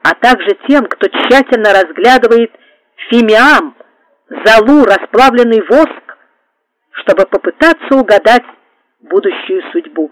а также тем, кто тщательно разглядывает фимиам, золу, расплавленный воск, чтобы попытаться угадать будущую судьбу.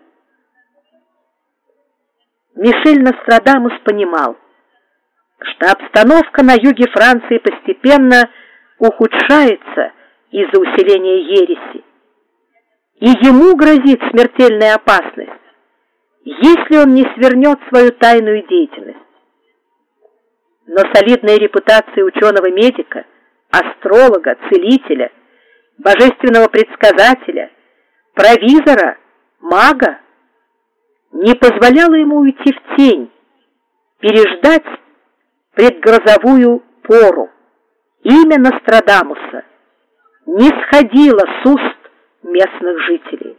Мишель Нострадамус понимал, что обстановка на юге Франции постепенно ухудшается из-за усиления ереси, и ему грозит смертельная опасность, если он не свернет свою тайную деятельность. Но солидная репутация ученого-медика, астролога, целителя, божественного предсказателя, провизора, мага не позволяла ему уйти в тень, переждать предгрозовую пору. Имя Нострадамуса не сходило с уст местных жителей.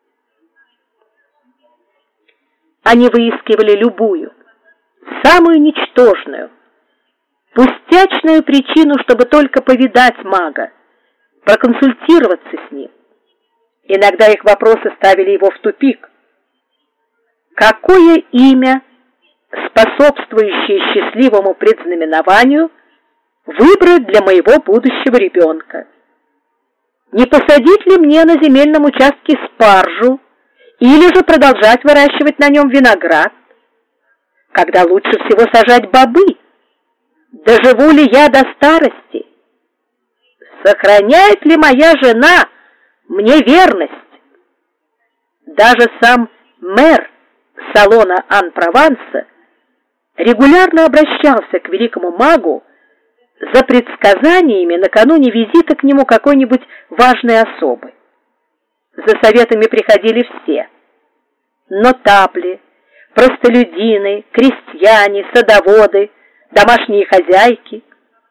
Они выискивали любую, самую ничтожную, пустячную причину, чтобы только повидать мага, проконсультироваться с ним. Иногда их вопросы ставили его в тупик. Какое имя, способствующее счастливому предзнаменованию, выбрать для моего будущего ребенка? Не посадить ли мне на земельном участке спаржу или же продолжать выращивать на нем виноград? Когда лучше всего сажать бобы? Доживу ли я до старости? Сохраняет ли моя жена мне верность? Даже сам мэр салона Ан-Прованса регулярно обращался к великому магу за предсказаниями накануне визита к нему какой-нибудь важной особы. За советами приходили все: нотабли, простолюдины, крестьяне, садоводы, домашние хозяйки.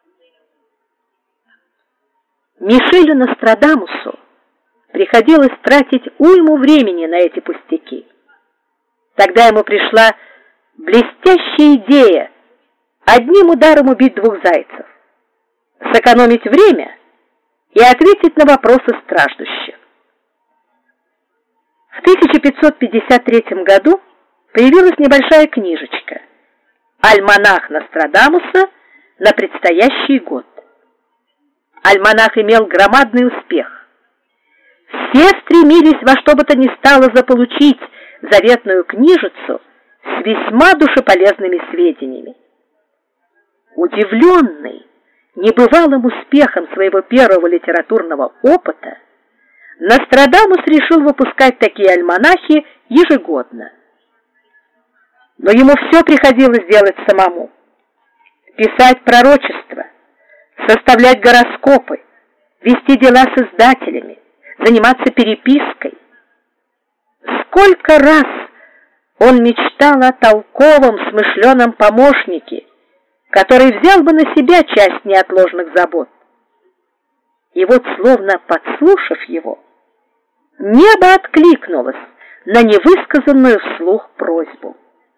Мишелю Нострадамусу приходилось тратить уйму времени на эти пустяки. Тогда ему пришла блестящая идея одним ударом убить двух зайцев: сэкономить время и ответить на вопросы страждущих. В 1553 году появилась небольшая книжечка «Альманах Нострадамуса на предстоящий год». Альманах имел громадный успех. Все стремились во что бы то ни стало заполучить заветную книжицу с весьма душеполезными сведениями. Удивленный небывалым успехом своего первого литературного опыта, Нострадамус решил выпускать такие альманахи ежегодно. Но ему все приходилось делать самому: писать пророчества, составлять гороскопы, вести дела с издателями, заниматься перепиской. Сколько раз он мечтал о толковом, смышленом помощнике, который взял бы на себя часть неотложных забот. И вот, словно подслушав его, небо откликнулось на невысказанную вслух просьбу.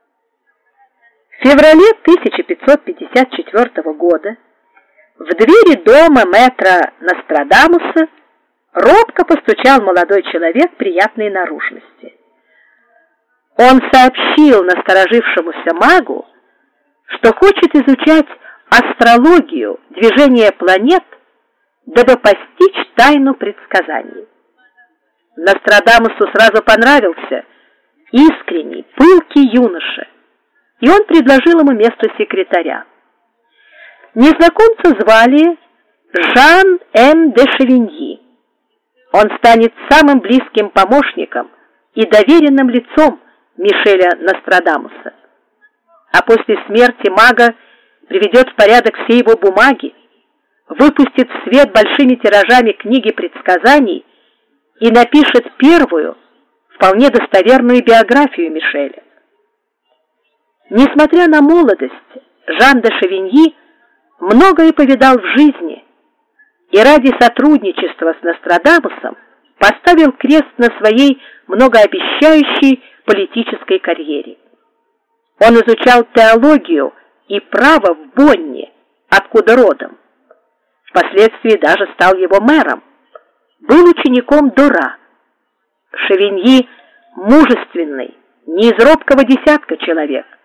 В феврале 1554 года в двери дома мэтра Нострадамуса робко постучал молодой человек приятной наружности. Он сообщил насторожившемуся магу, что хочет изучать астрологию, движение планет, дабы постичь тайну предсказаний. Нострадамусу сразу понравился искренний, пылкий юноша, и он предложил ему место секретаря. Незнакомца звали Жан-М де Шевиньи. Он станет самым близким помощником и доверенным лицом Мишеля Нострадамуса, а после смерти мага приведет в порядок все его бумаги, выпустит в свет большими тиражами книги предсказаний и напишет первую, вполне достоверную биографию Мишеля. Несмотря на молодость, Жан де Шевиньи многое повидал в жизни и ради сотрудничества с Нострадамусом поставил крест на своей многообещающей политической карьере. Он изучал теологию и право в Бонне, откуда родом. Впоследствии даже стал его мэром. Был учеником Дора. Шевиньи мужественный, не из робкого десятка человек.